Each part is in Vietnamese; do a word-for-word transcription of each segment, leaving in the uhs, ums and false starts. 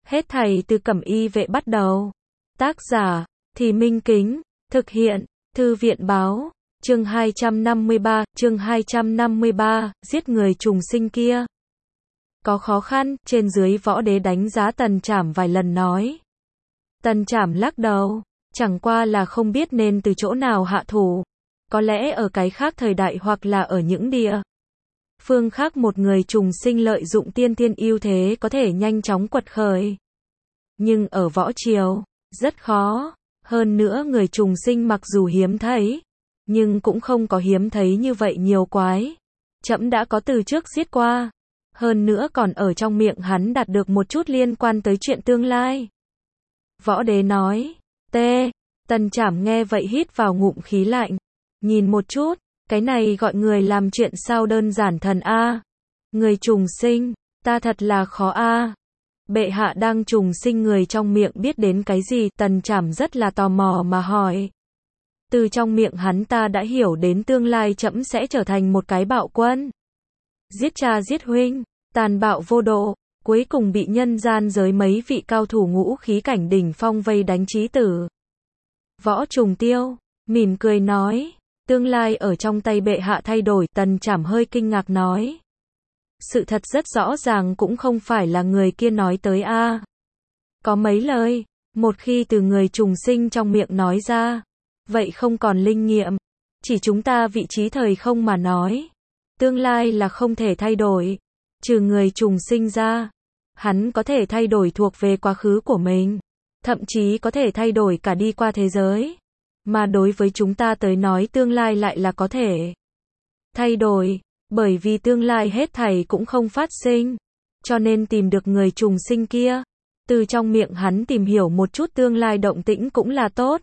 Hết thảy từ Cẩm Y vệ bắt đầu. Tác giả, Thì Minh Kính, thực hiện, Thư viện báo, chương hai trăm năm mươi ba, chương hai trăm năm mươi ba, giết người trùng sinh kia. Có khó khăn, trên dưới Võ Đế đánh giá Tần Trảm vài lần nói. Tần Trảm lắc đầu, chẳng qua là không biết nên từ chỗ nào hạ thủ. Có lẽ ở cái khác thời đại hoặc là ở những địa phương khác một người trùng sinh lợi dụng tiên tiên ưu thế có thể nhanh chóng quật khởi. Nhưng ở võ triều, rất khó. Hơn nữa người trùng sinh mặc dù hiếm thấy, nhưng cũng không có hiếm thấy như vậy nhiều quái. Trẫm đã có từ trước giết qua. Hơn nữa còn ở trong miệng hắn đạt được một chút liên quan tới chuyện tương lai. Võ Đế nói. T. Tần Trảm nghe vậy hít vào ngụm khí lạnh. Nhìn một chút, cái này gọi người làm chuyện sao đơn giản thần a. Người trùng sinh, ta thật là khó a. Bệ hạ đang trùng sinh người trong miệng biết đến cái gì? Tần Trảm rất là tò mò mà hỏi. Từ trong miệng hắn ta đã hiểu đến tương lai trẫm sẽ trở thành một cái bạo quân. Giết cha giết huynh, tàn bạo vô độ, cuối cùng bị nhân gian giới mấy vị cao thủ ngũ khí cảnh đỉnh phong vây đánh chí tử. Võ Trùng Tiêu, mỉm cười nói. Tương lai ở trong tay bệ hạ thay đổi. Tần Trảm hơi kinh ngạc nói. Sự thật rất rõ ràng cũng không phải là người kia nói tới a. Có mấy lời, một khi từ người trùng sinh trong miệng nói ra, vậy không còn linh nghiệm. Chỉ chúng ta vị trí thời không mà nói. Tương lai là không thể thay đổi. Trừ người trùng sinh ra, hắn có thể thay đổi thuộc về quá khứ của mình. Thậm chí có thể thay đổi cả đi qua thế giới. Mà đối với chúng ta tới nói tương lai lại là có thể thay đổi. Bởi vì tương lai hết thảy cũng không phát sinh. Cho nên tìm được người trùng sinh kia. Từ trong miệng hắn tìm hiểu một chút tương lai động tĩnh cũng là tốt.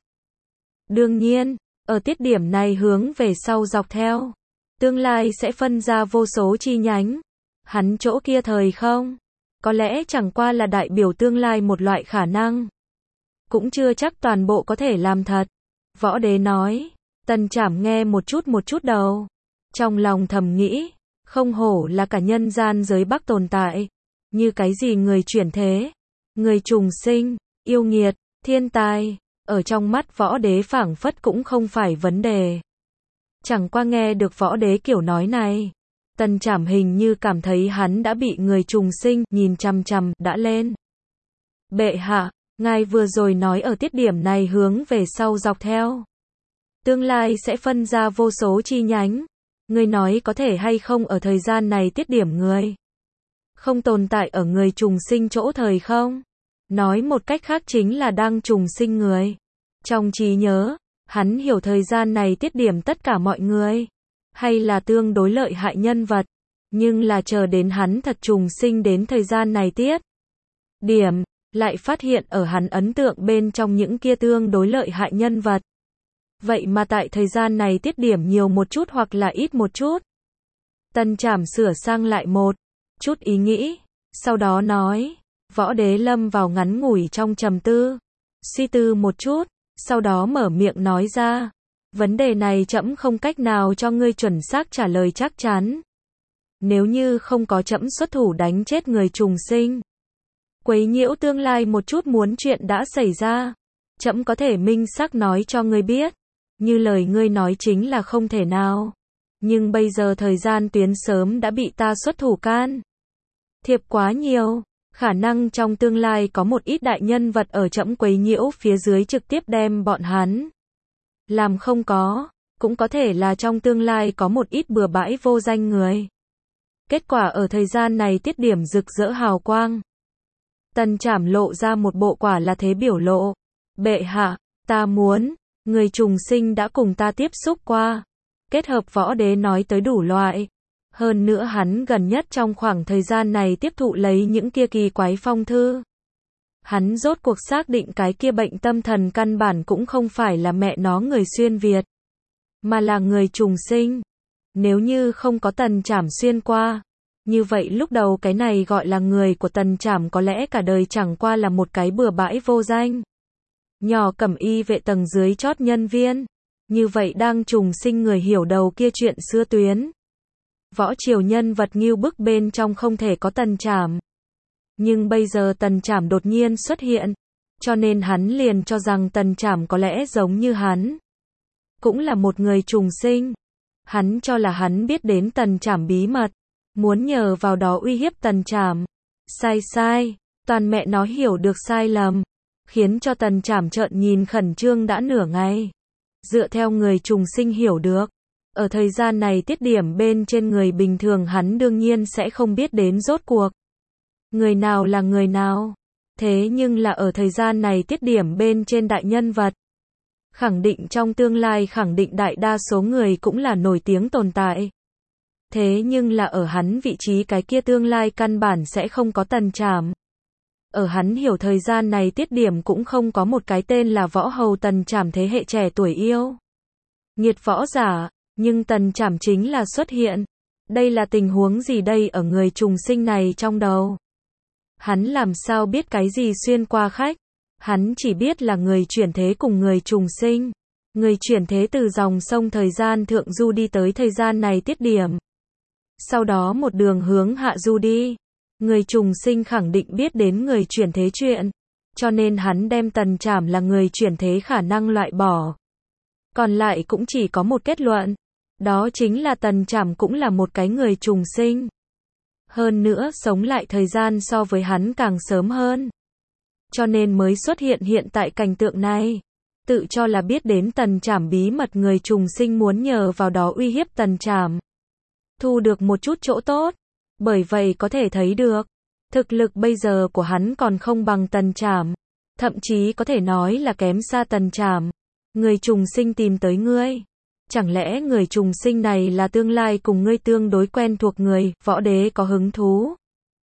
Đương nhiên, ở tiết điểm này hướng về sau dọc theo. Tương lai sẽ phân ra vô số chi nhánh. Hắn chỗ kia thời không. Có lẽ chẳng qua là đại biểu tương lai một loại khả năng. Cũng chưa chắc toàn bộ có thể làm thật. Võ Đế nói. Tần Trảm nghe một chút một chút đầu. Trong lòng thầm nghĩ. Không hổ là cả nhân gian giới Bắc tồn tại. Như cái gì người chuyển thế. Người trùng sinh. Yêu nghiệt. Thiên tai. Ở trong mắt Võ Đế phảng phất cũng không phải vấn đề. Chẳng qua nghe được Võ Đế kiểu nói này. Tần Trảm hình như cảm thấy hắn đã bị người trùng sinh nhìn chằm chằm đã lên. Bệ hạ, ngài vừa rồi nói ở tiết điểm này hướng về sau dọc theo. Tương lai sẽ phân ra vô số chi nhánh. Ngươi nói có thể hay không ở thời gian này tiết điểm người không tồn tại ở người trùng sinh chỗ thời không? Nói một cách khác chính là đang trùng sinh người. Trong trí nhớ, hắn hiểu thời gian này tiết điểm tất cả mọi người. Hay là tương đối lợi hại nhân vật. Nhưng là chờ đến hắn thật trùng sinh đến thời gian này tiết điểm, lại phát hiện ở hắn ấn tượng bên trong những kia tương đối lợi hại nhân vật. Vậy mà tại thời gian này tiết điểm nhiều một chút hoặc là ít một chút. Tần Trảm sửa sang lại một chút ý nghĩ. Sau đó nói. Võ Đế lâm vào ngắn ngủi trong trầm tư. Suy tư một chút. Sau đó mở miệng nói ra. Vấn đề này trẫm không cách nào cho ngươi chuẩn xác trả lời chắc chắn. Nếu như không có trẫm xuất thủ đánh chết người trùng sinh. Quấy nhiễu tương lai một chút muốn chuyện đã xảy ra. Trẫm có thể minh xác nói cho ngươi biết. Như lời ngươi nói chính là không thể nào. Nhưng bây giờ thời gian tuyến sớm đã bị ta xuất thủ can thiệp quá nhiều. Khả năng trong tương lai có một ít đại nhân vật ở trẫm quấy nhiễu phía dưới trực tiếp đem bọn hắn làm không có. Cũng có thể là trong tương lai có một ít bừa bãi vô danh người. Kết quả ở thời gian này tiết điểm rực rỡ hào quang. Tần Trảm lộ ra một bộ quả là thế biểu lộ. Bệ hạ, ta muốn, người trùng sinh đã cùng ta tiếp xúc qua. Kết hợp Võ Đế nói tới đủ loại. Hơn nữa hắn gần nhất trong khoảng thời gian này tiếp thụ lấy những kia kỳ quái phong thư. Hắn rốt cuộc xác định cái kia bệnh tâm thần căn bản cũng không phải là mẹ nó người xuyên Việt. Mà là người trùng sinh. Nếu như không có Tần Trảm xuyên qua. Như vậy lúc đầu cái này gọi là người của Tần Trảm có lẽ cả đời chẳng qua là một cái bừa bãi vô danh. Nhỏ Cẩm Y vệ tầng dưới chót nhân viên. Như vậy đang trùng sinh người hiểu đầu kia chuyện xưa tuyến. Võ triều nhân vật ngưu bức bên trong không thể có Tần Trảm. Nhưng bây giờ Tần Trảm đột nhiên xuất hiện, cho nên hắn liền cho rằng Tần Trảm có lẽ giống như hắn, cũng là một người trùng sinh. Hắn cho là hắn biết đến Tần Trảm bí mật, muốn nhờ vào đó uy hiếp Tần Trảm. Sai sai, toàn mẹ nó hiểu được sai lầm, khiến cho Tần Trảm trợn nhìn khẩn trương đã nửa ngày. Dựa theo người trùng sinh hiểu được, ở thời gian này tiết điểm bên trên người bình thường hắn đương nhiên sẽ không biết đến rốt cuộc người nào là người nào. Thế nhưng là ở thời gian này tiết điểm bên trên đại nhân vật, khẳng định trong tương lai khẳng định đại đa số người cũng là nổi tiếng tồn tại. Thế nhưng là ở hắn vị trí cái kia tương lai căn bản sẽ không có Tần Trảm. Ở hắn hiểu thời gian này tiết điểm cũng không có một cái tên là võ hầu Tần Trảm thế hệ trẻ tuổi yêu nghiệt võ giả, nhưng Tần Trảm chính là xuất hiện. Đây là tình huống gì đây ở người trùng sinh này trong đầu? Hắn làm sao biết cái gì xuyên qua khách? Hắn chỉ biết là người chuyển thế cùng người trùng sinh. Người chuyển thế từ dòng sông thời gian thượng du đi tới thời gian này tiết điểm. Sau đó một đường hướng hạ du đi. Người trùng sinh khẳng định biết đến người chuyển thế chuyện. Cho nên hắn đem Tần Trảm là người chuyển thế khả năng loại bỏ. Còn lại cũng chỉ có một kết luận. Đó chính là Tần Trảm cũng là một cái người trùng sinh. Hơn nữa sống lại thời gian so với hắn càng sớm hơn. Cho nên mới xuất hiện hiện tại cảnh tượng này. Tự cho là biết đến Tần Trảm bí mật người trùng sinh muốn nhờ vào đó uy hiếp Tần Trảm. Thu được một chút chỗ tốt. Bởi vậy có thể thấy được, thực lực bây giờ của hắn còn không bằng Tần Trảm. Thậm chí có thể nói là kém xa Tần Trảm. Người trùng sinh tìm tới ngươi. Chẳng lẽ người trùng sinh này là tương lai cùng ngươi tương đối quen thuộc người, võ đế có hứng thú?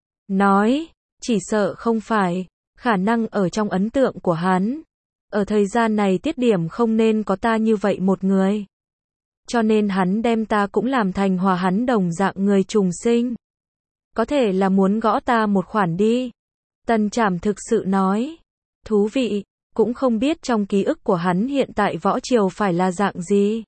Nói, chỉ sợ không phải, khả năng ở trong ấn tượng của hắn. Ở thời gian này tiết điểm không nên có ta như vậy một người. Cho nên hắn đem ta cũng làm thành hòa hắn đồng dạng người trùng sinh. Có thể là muốn gõ ta một khoản đi. Tần Trảm thực sự nói. Thú vị, cũng không biết trong ký ức của hắn hiện tại võ triều phải là dạng gì.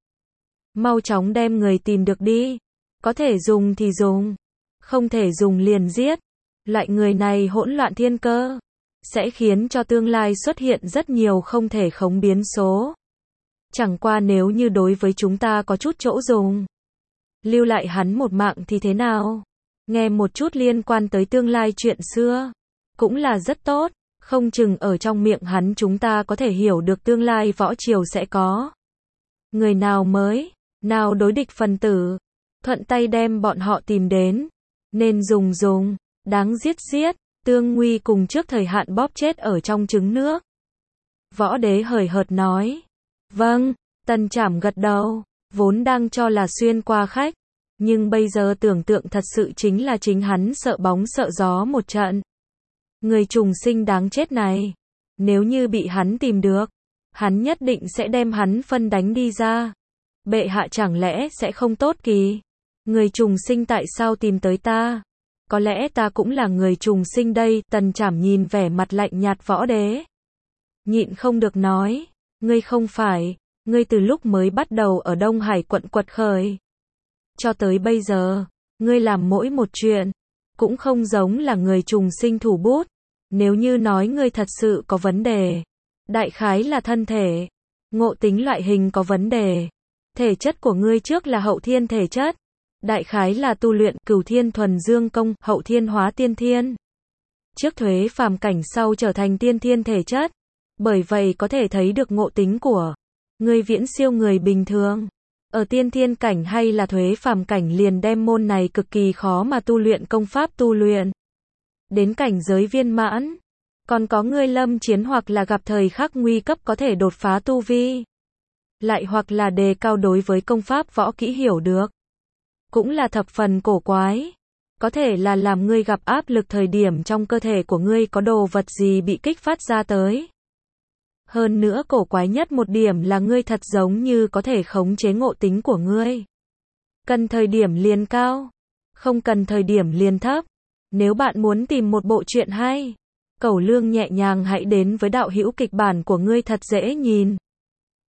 Mau chóng đem người tìm được đi. Có thể dùng thì dùng. Không thể dùng liền giết. Loại người này hỗn loạn thiên cơ. Sẽ khiến cho tương lai xuất hiện rất nhiều không thể khống biến số. Chẳng qua nếu như đối với chúng ta có chút chỗ dùng. Lưu lại hắn một mạng thì thế nào? Nghe một chút liên quan tới tương lai chuyện xưa. Cũng là rất tốt. Không chừng ở trong miệng hắn chúng ta có thể hiểu được tương lai võ triều sẽ có. Người nào mới, nào đối địch phần tử. Thuận tay đem bọn họ tìm đến. Nên dùng dùng, đáng giết giết. Tương Nguy cùng trước thời hạn bóp chết ở trong trứng nước. Võ đế hời hợt nói. Vâng, Tần Trảm gật đầu. Vốn đang cho là xuyên qua khách. Nhưng bây giờ tưởng tượng thật sự chính là chính hắn sợ bóng sợ gió một trận. Người trùng sinh đáng chết này. Nếu như bị hắn tìm được. Hắn nhất định sẽ đem hắn phân đánh đi ra. Bệ hạ chẳng lẽ sẽ không tốt kỳ. Người trùng sinh tại sao tìm tới ta? Có lẽ ta cũng là người trùng sinh đây. Tần Trảm nhìn vẻ mặt lạnh nhạt võ đế. Nhịn không được nói. Ngươi không phải. Ngươi từ lúc mới bắt đầu ở Đông Hải quận quật khởi. Cho tới bây giờ. Ngươi làm mỗi một chuyện. Cũng không giống là người trùng sinh thủ bút. Nếu như nói ngươi thật sự có vấn đề. Đại khái là thân thể. Ngộ tính loại hình có vấn đề. Thể chất của ngươi trước là hậu thiên thể chất. Đại khái là tu luyện cửu thiên thuần dương công, hậu thiên hóa tiên thiên. Trước thuế phàm cảnh sau trở thành tiên thiên thể chất. Bởi vậy có thể thấy được ngộ tính của ngươi viễn siêu người bình thường. Ở tiên thiên cảnh hay là thuế phàm cảnh liền đem môn này cực kỳ khó mà tu luyện công pháp tu luyện. Đến cảnh giới viên mãn. Còn có ngươi lâm chiến hoặc là gặp thời khắc nguy cấp có thể đột phá tu vi. Lại hoặc là đề cao đối với công pháp võ kỹ hiểu được. Cũng là thập phần cổ quái. Có thể là làm ngươi gặp áp lực thời điểm trong cơ thể của ngươi có đồ vật gì bị kích phát ra tới. Hơn nữa cổ quái nhất một điểm là ngươi thật giống như có thể khống chế ngộ tính của ngươi. Cần thời điểm liền cao. Không cần thời điểm liền thấp. Nếu bạn muốn tìm một bộ truyện hay, Cẩu Lương nhẹ nhàng hãy đến với đạo hữu kịch bản của ngươi thật dễ nhìn.